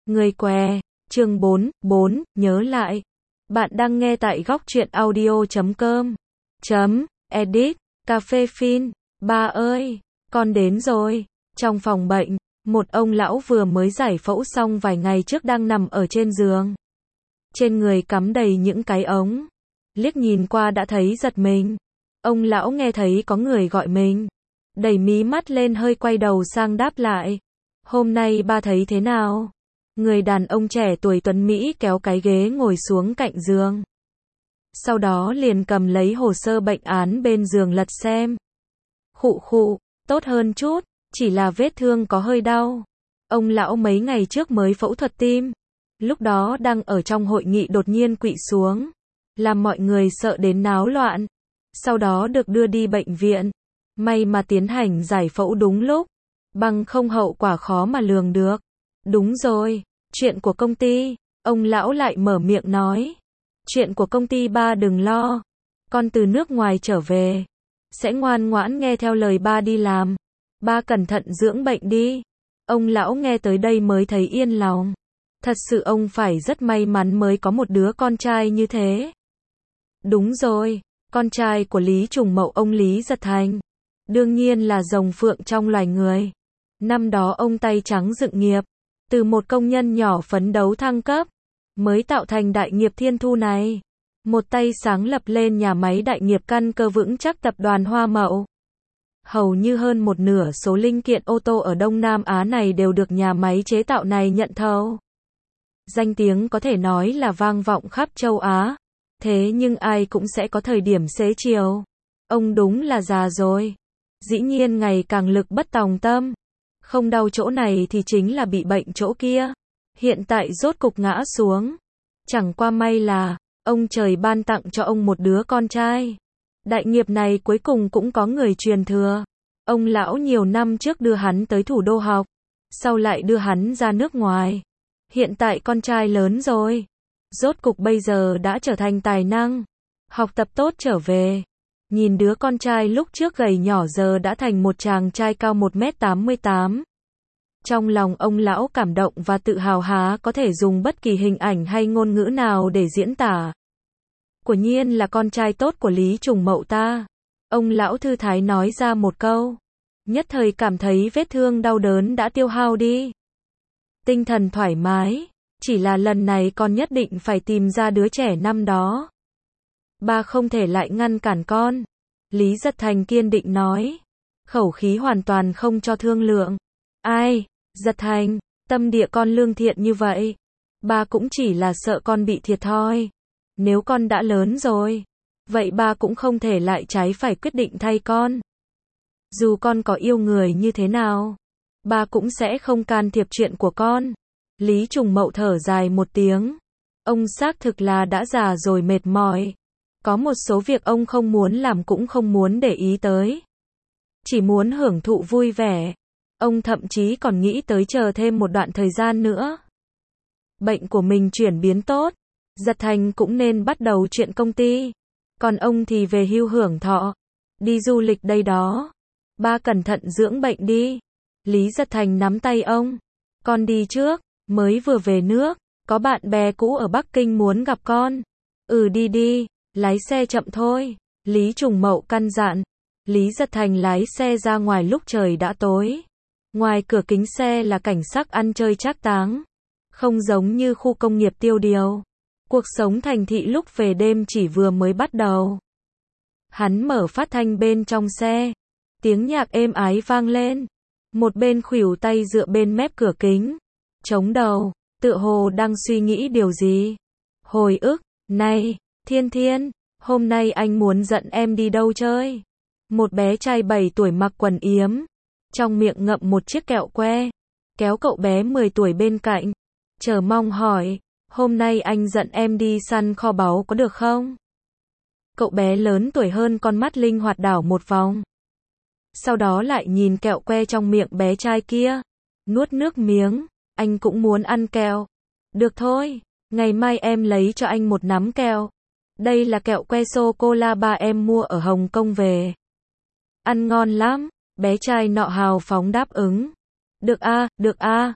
Người què, chương 4, nhớ lại. Bạn đang nghe tại góc truyện audio.com. Edit, cà phê phin. Ba ơi, con đến rồi. Trong phòng bệnh, một ông lão vừa mới giải phẫu xong vài ngày trước đang nằm ở trên giường. Trên người cắm đầy những cái ống. Liếc nhìn qua đã thấy giật mình. Ông lão nghe thấy có người gọi mình. Đẩy mí mắt lên hơi quay đầu sang đáp lại. Hôm nay ba thấy thế nào? Người đàn ông trẻ tuổi tuấn Mỹ kéo cái ghế ngồi xuống cạnh giường. Sau đó liền cầm lấy hồ sơ bệnh án bên giường lật xem. Khụ khụ, tốt hơn chút, chỉ là vết thương có hơi đau. Ông lão mấy ngày trước mới phẫu thuật tim. Lúc đó đang ở trong hội nghị đột nhiên quỵ xuống. Làm mọi người sợ đến náo loạn. Sau đó được đưa đi bệnh viện. May mà tiến hành giải phẫu đúng lúc. Bằng không hậu quả khó mà lường được. Đúng rồi, chuyện của công ty. Ông lão lại mở miệng nói. Chuyện của công ty ba đừng lo. Con từ nước ngoài trở về. Sẽ ngoan ngoãn nghe theo lời ba đi làm. Ba cẩn thận dưỡng bệnh đi. Ông lão nghe tới đây mới thấy yên lòng. Thật sự ông phải rất may mắn mới có một đứa con trai như thế. Đúng rồi, con trai của Lý Trùng Mậu ông Lý Giật Thành. Đương nhiên là rồng phượng trong loài người. Năm đó ông tay trắng dựng nghiệp. Từ một công nhân nhỏ phấn đấu thăng cấp. Mới tạo thành đại nghiệp Thiên Thu này. Một tay sáng lập lên nhà máy đại nghiệp căn cơ vững chắc tập đoàn Hoa Mậu. Hầu như hơn một nửa số linh kiện ô tô ở Đông Nam Á này đều được nhà máy chế tạo này nhận thầu. Danh tiếng có thể nói là vang vọng khắp châu Á. Thế nhưng ai cũng sẽ có thời điểm xế chiều. Ông đúng là già rồi. Dĩ nhiên ngày càng lực bất tòng tâm. Không đau chỗ này thì chính là bị bệnh chỗ kia. Hiện tại rốt cục ngã xuống. Chẳng qua may là, ông trời ban tặng cho ông một đứa con trai. Đại nghiệp này cuối cùng cũng có người truyền thừa. Ông lão nhiều năm trước đưa hắn tới thủ đô học. Sau lại đưa hắn ra nước ngoài. Hiện tại con trai lớn rồi. Rốt cục bây giờ đã trở thành tài năng. Học tập tốt trở về. Nhìn đứa con trai lúc trước gầy nhỏ giờ đã thành một chàng trai cao 1m88. Trong lòng ông lão cảm động và tự hào há có thể dùng bất kỳ hình ảnh hay ngôn ngữ nào để diễn tả. Quả nhiên là con trai tốt của Lý Trùng Mậu ta. Ông lão thư thái nói ra một câu. Nhất thời cảm thấy vết thương đau đớn đã tiêu hao đi. Tinh thần thoải mái. Chỉ là lần này con nhất định phải tìm ra đứa trẻ năm đó. Ba không thể lại ngăn cản con. Lý Giật Thành kiên định nói. Khẩu khí hoàn toàn không cho thương lượng. Ai, Giật Thành, tâm địa con lương thiện như vậy. Ba cũng chỉ là sợ con bị thiệt thôi. Nếu con đã lớn rồi, vậy ba cũng không thể lại trái phải quyết định thay con. Dù con có yêu người như thế nào, ba cũng sẽ không can thiệp chuyện của con. Lý Trùng Mậu thở dài một tiếng. Ông xác thực là đã già rồi mệt mỏi. Có một số việc ông không muốn làm cũng không muốn để ý tới. Chỉ muốn hưởng thụ vui vẻ. Ông thậm chí còn nghĩ tới chờ thêm một đoạn thời gian nữa. Bệnh của mình chuyển biến tốt. Giật Thành cũng nên bắt đầu chuyện công ty. Còn ông thì về hưu hưởng thọ. Đi du lịch đây đó. Ba cẩn thận dưỡng bệnh đi. Lý Giật Thành nắm tay ông. Con đi trước. Mới vừa về nước. Có bạn bè cũ ở Bắc Kinh muốn gặp con. Đi đi. Lái xe chậm thôi. Lý Trùng Mậu căn dặn. Lý Giật Thành lái xe ra ngoài lúc trời đã tối. Ngoài cửa kính xe là cảnh sắc ăn chơi trác táng. Không giống như khu công nghiệp tiêu điều. Cuộc sống thành thị lúc về đêm chỉ vừa mới bắt đầu. Hắn mở phát thanh bên trong xe. Tiếng nhạc êm ái vang lên. Một bên khuỷu tay dựa bên mép cửa kính. Chống đầu, tựa hồ đang suy nghĩ điều gì. Hồi ức, này, Thiên Thiên, hôm nay anh muốn dẫn em đi đâu chơi? Một bé trai 7 tuổi mặc quần yếm. Trong miệng ngậm một chiếc kẹo que. Kéo cậu bé 10 tuổi bên cạnh. Chờ mong hỏi, hôm nay anh dẫn em đi săn kho báu có được không? Cậu bé lớn tuổi hơn con mắt linh hoạt đảo một vòng. Sau đó lại nhìn kẹo que trong miệng bé trai kia. Nuốt nước miếng, anh cũng muốn ăn kẹo. Được thôi, ngày mai em lấy cho anh một nắm kẹo. Đây là kẹo que sô-cô-la ba em mua ở Hồng Kông về. Ăn ngon lắm, bé trai nọ hào phóng đáp ứng. Được a,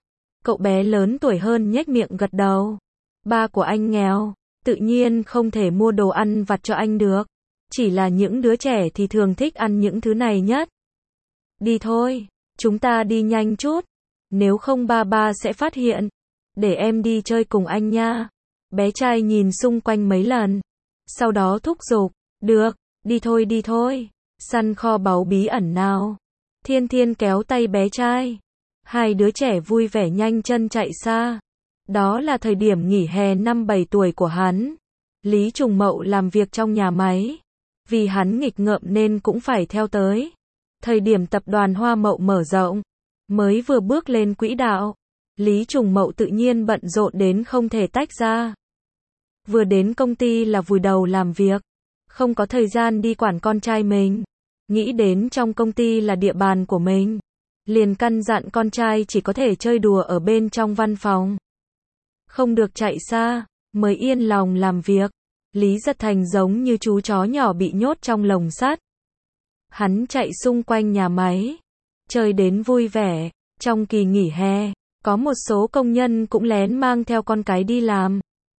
Cậu bé lớn tuổi hơn nhếch miệng gật đầu. Ba của anh nghèo, tự nhiên không thể mua đồ ăn vặt cho anh được. Chỉ là những đứa trẻ thì thường thích ăn những thứ này nhất. Đi thôi, chúng ta đi nhanh chút. Nếu không ba sẽ phát hiện. Để em đi chơi cùng anh nha. Bé trai nhìn xung quanh mấy lần. Sau đó thúc giục. Được, đi thôi. Săn kho báu bí ẩn nào. Thiên Thiên kéo tay bé trai. Hai đứa trẻ vui vẻ nhanh chân chạy xa. Đó là thời điểm nghỉ hè năm 7 tuổi của hắn. Lý Trùng Mậu làm việc trong nhà máy. Vì hắn nghịch ngợm nên cũng phải theo tới. Thời điểm tập đoàn Hoa Mậu mở rộng, mới vừa bước lên quỹ đạo, Lý Trùng Mậu tự nhiên bận rộn đến không thể tách ra. Vừa đến công ty là vùi đầu làm việc, không có thời gian đi quản con trai mình. Nghĩ đến trong công ty là địa bàn của mình, liền căn dặn con trai chỉ có thể chơi đùa ở bên trong văn phòng. Không được chạy xa, mới yên lòng làm việc. Lý Giật Thành giống như chú chó nhỏ bị nhốt trong lồng sắt. Hắn chạy xung quanh nhà máy, chơi đến vui vẻ. Trong kỳ nghỉ hè, có một số công nhân cũng lén mang theo con cái đi làm.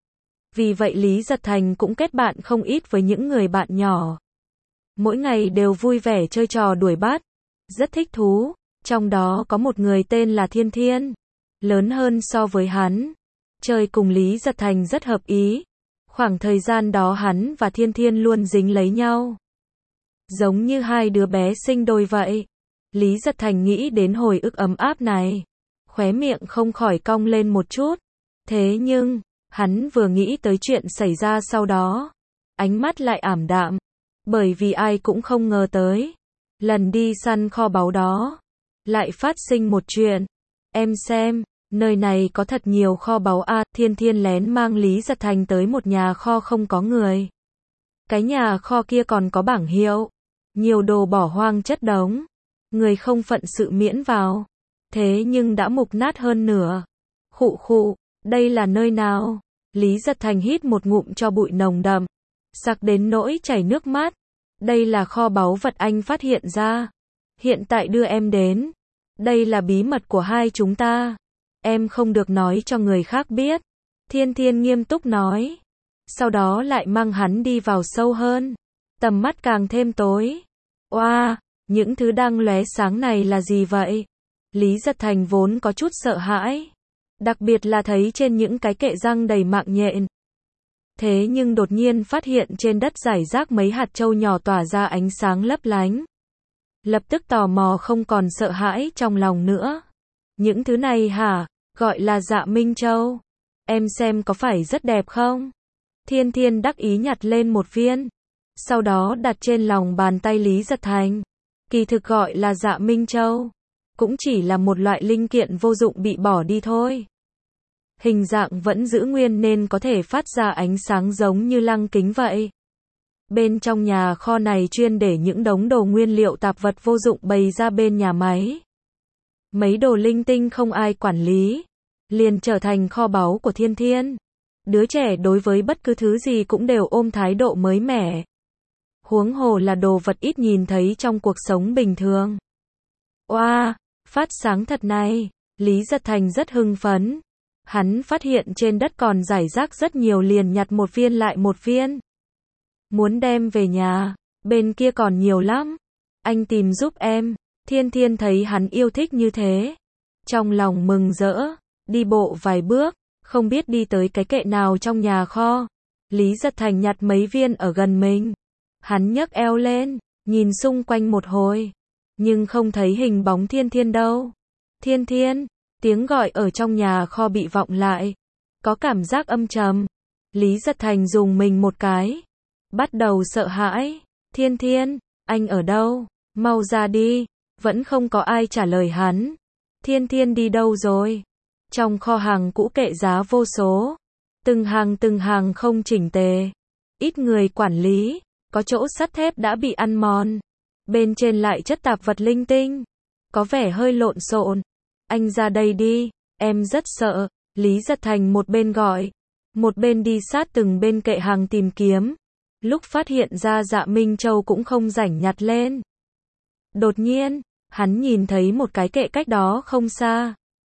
Vì vậy Lý Giật Thành cũng kết bạn không ít với những người bạn nhỏ. Mỗi ngày đều vui vẻ chơi trò đuổi bắt, rất thích thú. Trong đó có một người tên là Thiên Thiên, lớn hơn so với hắn. Chơi cùng Lý Giật Thành rất hợp ý. Khoảng thời gian đó hắn và Thiên Thiên luôn dính lấy nhau. Giống như hai đứa bé sinh đôi vậy. Lý Giật Thành nghĩ đến hồi ức ấm áp này. Khóe miệng không khỏi cong lên một chút. Thế nhưng, hắn vừa nghĩ tới chuyện xảy ra sau đó. Ánh mắt lại ảm đạm. Bởi vì ai cũng không ngờ tới. Lần đi săn kho báu đó. Lại phát sinh một chuyện. Em xem, nơi này có thật nhiều kho báu a. Thiên Thiên lén mang Lý Giật Thành tới một nhà kho không có người. Cái nhà kho kia còn có bảng hiệu. Nhiều đồ bỏ hoang chất đống. Người không phận sự miễn vào. Thế nhưng đã mục nát hơn nửa. Khụ khụ, đây là nơi nào? Lý Giật Thành hít một ngụm cho bụi nồng đậm. Sặc đến nỗi chảy nước mắt. Đây là kho báu vật anh phát hiện ra. Hiện tại đưa em đến. Đây là bí mật của hai chúng ta. Em không được nói cho người khác biết. Thiên Thiên nghiêm túc nói. Sau đó lại mang hắn đi vào sâu hơn. Tầm mắt càng thêm tối. Oa, những thứ đang lóe sáng này là gì vậy? Lý Giật Thành vốn có chút sợ hãi. Đặc biệt là thấy trên những cái kệ răng đầy mạng nhện. Thế nhưng đột nhiên phát hiện trên đất rải rác mấy hạt châu nhỏ tỏa ra ánh sáng lấp lánh. Lập tức tò mò không còn sợ hãi trong lòng nữa. Những thứ này hả? Gọi là Dạ Minh Châu. Em xem có phải rất đẹp không? Thiên Thiên đắc ý nhặt lên một viên. Sau đó đặt trên lòng bàn tay Lý Giật Thành. Kỳ thực gọi là Dạ Minh Châu. Cũng chỉ là một loại linh kiện vô dụng bị bỏ đi thôi. Hình dạng vẫn giữ nguyên nên có thể phát ra ánh sáng giống như lăng kính vậy. Bên trong nhà kho này chuyên để những đống đồ nguyên liệu tạp vật vô dụng bày ra bên nhà máy. Mấy đồ linh tinh không ai quản lý, liền trở thành kho báu của Thiên Thiên. Đứa trẻ đối với bất cứ thứ gì cũng đều ôm thái độ mới mẻ. Huống hồ là đồ vật ít nhìn thấy trong cuộc sống bình thường. Oa, phát sáng thật này. Lý Giật Thành rất hưng phấn. Hắn phát hiện trên đất còn rải rác rất nhiều liền nhặt một viên lại một viên. Muốn đem về nhà, bên kia còn nhiều lắm. Anh tìm giúp em. Thiên Thiên thấy hắn yêu thích như thế. Trong lòng mừng rỡ, đi bộ vài bước, không biết đi tới cái kệ nào trong nhà kho. Lý Giật Thành nhặt mấy viên ở gần mình. Hắn nhấc eo lên, nhìn xung quanh một hồi. Nhưng không thấy hình bóng Thiên Thiên đâu. Thiên Thiên, tiếng gọi ở trong nhà kho bị vọng lại. Có cảm giác âm trầm. Lý Giật Thành dùng mình một cái. Bắt đầu sợ hãi. Thiên Thiên, anh ở đâu? Mau ra đi. Vẫn không có ai trả lời hắn. Thiên Thiên đi đâu rồi? Trong kho hàng cũ kệ giá vô số. Từng hàng không chỉnh tề. Ít người quản lý. Có chỗ sắt thép đã bị ăn mòn. Bên trên lại chất tạp vật linh tinh. Có vẻ hơi lộn xộn. Anh ra đây đi. Em rất sợ. Lý Giật Thành một bên gọi. Một bên đi sát từng bên kệ hàng tìm kiếm. Lúc phát hiện ra Dạ Minh Châu cũng không rảnh nhặt lên. Đột nhiên, hắn nhìn thấy một cái kệ cách đó không xa.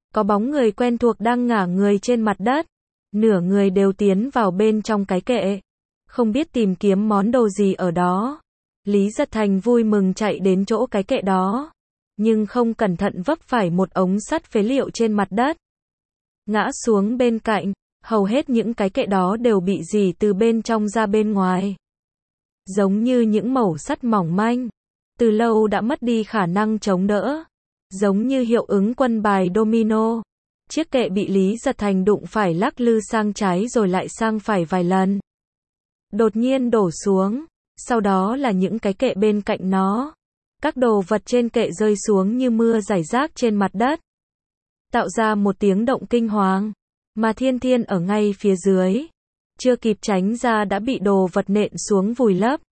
có bóng người quen thuộc đang ngả người trên mặt đất. Nửa người đều tiến vào bên trong cái kệ. Không biết tìm kiếm món đồ gì ở đó. Lý Giật Thành vui mừng chạy đến chỗ cái kệ đó. Nhưng không cẩn thận vấp phải một ống sắt phế liệu trên mặt đất. Ngã xuống bên cạnh, hầu hết những cái kệ đó đều bị rỉ từ bên trong ra bên ngoài. Giống như những mẩu sắt mỏng manh. Từ lâu đã mất đi khả năng chống đỡ. Giống như hiệu ứng quân bài domino. Chiếc kệ bị Lý Giật Thành đụng phải lắc lư sang trái rồi lại sang phải vài lần. Đột nhiên đổ xuống. Sau đó là những cái kệ bên cạnh nó. Các đồ vật trên kệ rơi xuống như mưa rải rác trên mặt đất. Tạo ra một tiếng động kinh hoàng. Mà Thiên Thiên ở ngay phía dưới. Chưa kịp tránh ra đã bị đồ vật nện xuống vùi lấp.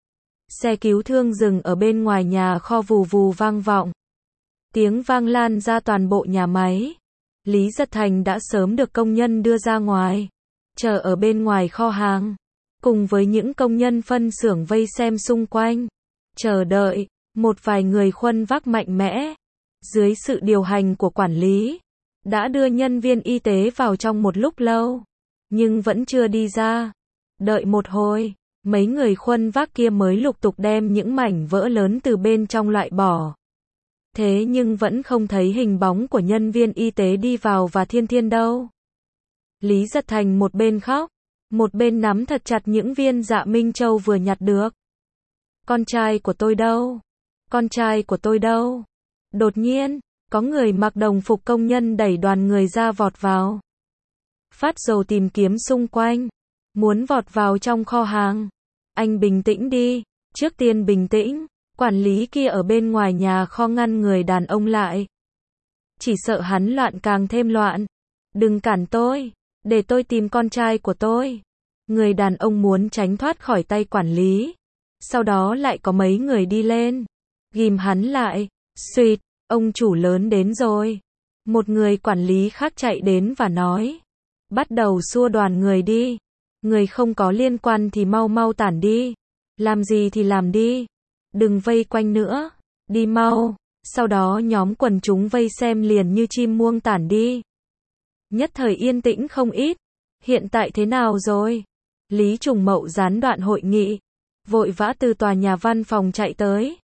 Xe cứu thương dừng ở bên ngoài nhà kho vù vù vang vọng. Tiếng vang lan ra toàn bộ nhà máy. Lý Giật Thành đã sớm được công nhân đưa ra ngoài. Chờ ở bên ngoài kho hàng. Cùng với những công nhân phân xưởng vây xem xung quanh. Chờ đợi. Một vài người khuân vác mạnh mẽ. Dưới sự điều hành của quản lý. Đã đưa nhân viên y tế vào trong một lúc lâu. Nhưng vẫn chưa đi ra. Đợi một hồi. Mấy người khuân vác kia mới lục tục đem những mảnh vỡ lớn từ bên trong loại bỏ. Thế nhưng vẫn không thấy hình bóng của nhân viên y tế đi vào và Thiên Thiên đâu. Lý Giật Thành một bên khóc, một bên nắm thật chặt những viên dạ Minh Châu vừa nhặt được. Con trai của tôi đâu? Con trai của tôi đâu? Đột nhiên, có người mặc đồng phục công nhân đẩy đoàn người ra vọt vào. Phát dầu tìm kiếm xung quanh, muốn vọt vào trong kho hàng. Anh bình tĩnh đi, trước tiên bình tĩnh. Quản lý kia ở bên ngoài nhà kho ngăn người đàn ông lại. Chỉ sợ hắn loạn càng thêm loạn. Đừng cản tôi, để tôi tìm con trai của tôi. Người đàn ông muốn tránh thoát khỏi tay quản lý. Sau đó lại có mấy người đi lên. Ghim hắn lại. Xuyệt, ông chủ lớn đến rồi. Một người quản lý khác chạy đến và nói. Bắt đầu xua đoàn người đi. Người không có liên quan thì mau mau tản đi. Làm gì thì làm đi. Đừng vây quanh nữa. Đi mau. Sau đó nhóm quần chúng vây xem liền như chim muông tản đi. Nhất thời yên tĩnh không ít. Hiện tại thế nào rồi? Lý Trùng Mậu gián đoạn hội nghị. Vội vã từ tòa nhà văn phòng chạy tới.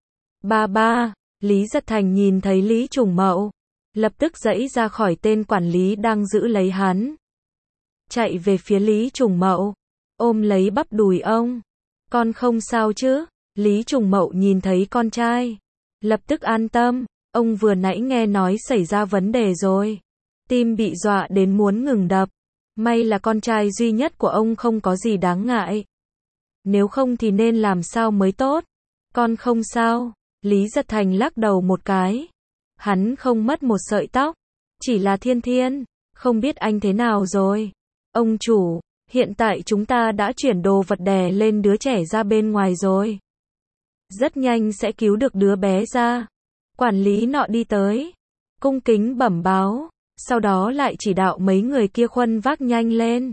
Ba. Lý Giật Thành nhìn thấy Lý Trùng Mậu. Lập tức giãy ra khỏi tên quản lý đang giữ lấy hắn. Chạy về phía Lý Trùng Mậu. Ôm lấy bắp đùi ông. Con không sao chứ? Lý Trùng Mậu nhìn thấy con trai. Lập tức an tâm. Ông vừa nãy nghe nói xảy ra vấn đề rồi. Tim bị dọa đến muốn ngừng đập. May là con trai duy nhất của ông không có gì đáng ngại. Nếu không thì nên làm sao mới tốt. Con không sao. Lý Giật Thành lắc đầu một cái. Hắn không mất một sợi tóc. Chỉ là Thiên Thiên. Không biết anh thế nào rồi. Ông chủ, hiện tại chúng ta đã chuyển đồ vật đè lên đứa trẻ ra bên ngoài rồi. Rất nhanh sẽ cứu được đứa bé ra. Quản lý nọ đi tới. Cung kính bẩm báo. Sau đó lại chỉ đạo mấy người kia khuân vác nhanh lên.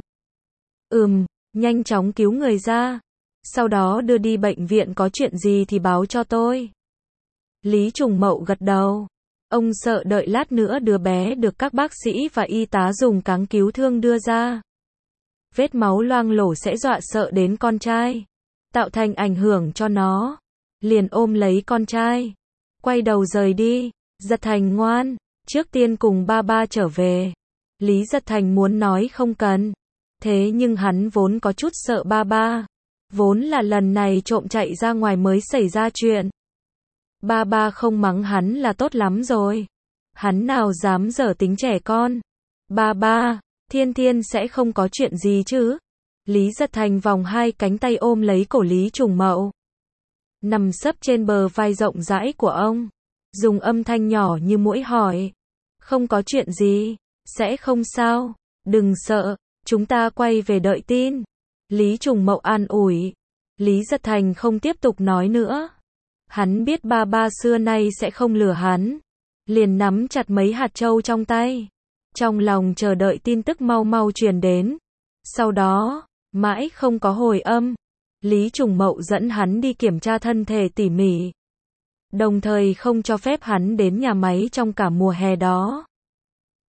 Nhanh chóng cứu người ra. Sau đó đưa đi bệnh viện, có chuyện gì thì báo cho tôi. Lý Trùng Mậu gật đầu. Ông sợ đợi lát nữa đứa bé được các bác sĩ và y tá dùng cáng cứu thương đưa ra. Vết máu loang lổ sẽ dọa sợ đến con trai. Tạo thành ảnh hưởng cho nó. Liền ôm lấy con trai. Quay đầu rời đi. Giật Thành ngoan. Trước tiên cùng ba trở về. Lý Giật Thành muốn nói không cần. Thế nhưng hắn vốn có chút sợ ba. Vốn là lần này trộm chạy ra ngoài mới xảy ra chuyện. Ba không mắng hắn là tốt lắm rồi. Hắn nào dám dở tính trẻ con. Ba, Thiên Thiên sẽ không có chuyện gì chứ. Lý Giật Thành vòng hai cánh tay ôm lấy cổ Lý Trùng Mậu. Nằm sấp trên bờ vai rộng rãi của ông. Dùng âm thanh nhỏ như muỗi hỏi. Không có chuyện gì. Sẽ không sao. Đừng sợ. Chúng ta quay về đợi tin. Lý Trùng Mậu an ủi. Lý Giật Thành không tiếp tục nói nữa. Hắn biết ba xưa nay sẽ không lừa hắn. Liền nắm chặt mấy hạt châu trong tay. Trong lòng chờ đợi tin tức mau mau truyền đến. Sau đó, mãi không có hồi âm. Lý Trùng Mậu dẫn hắn đi kiểm tra thân thể tỉ mỉ. Đồng thời không cho phép hắn đến nhà máy trong cả mùa hè đó.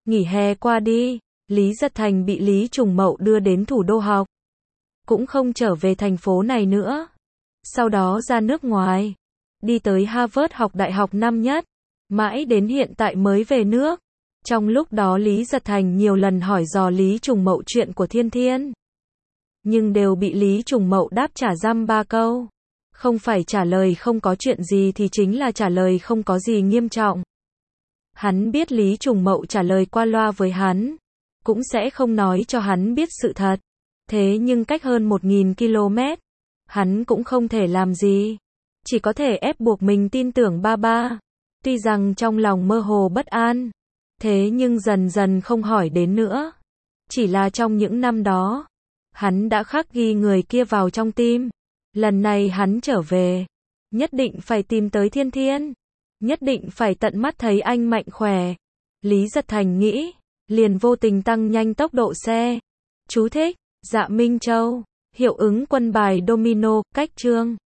Nghỉ hè qua đi, Lý Giật Thành bị Lý Trùng Mậu đưa đến thủ đô học. Cũng không trở về thành phố này nữa. Sau đó ra nước ngoài. Đi tới Harvard học đại học năm nhất. Mãi đến hiện tại mới về nước. Trong lúc đó Lý Giật Thành nhiều lần hỏi dò Lý Trùng Mậu chuyện của Thiên Thiên. Nhưng đều bị Lý Trùng Mậu đáp trả dăm ba câu. Không phải trả lời không có chuyện gì thì chính là trả lời không có gì nghiêm trọng. Hắn biết Lý Trùng Mậu trả lời qua loa với hắn. Cũng sẽ không nói cho hắn biết sự thật. Thế nhưng cách hơn 1.000 km. Hắn cũng không thể làm gì. Chỉ có thể ép buộc mình tin tưởng ba ba. Tuy rằng trong lòng mơ hồ bất an. Thế nhưng dần dần không hỏi đến nữa. Chỉ là trong những năm đó. Hắn đã khắc ghi người kia vào trong tim. Lần này hắn trở về. Nhất định phải tìm tới Thiên Thiên. Nhất định phải tận mắt thấy anh mạnh khỏe. Lý Giật Thành nghĩ. Liền vô tình tăng nhanh tốc độ xe. Chú thích. Dạ Minh Châu. Hiệu ứng quân bài domino, cách chương.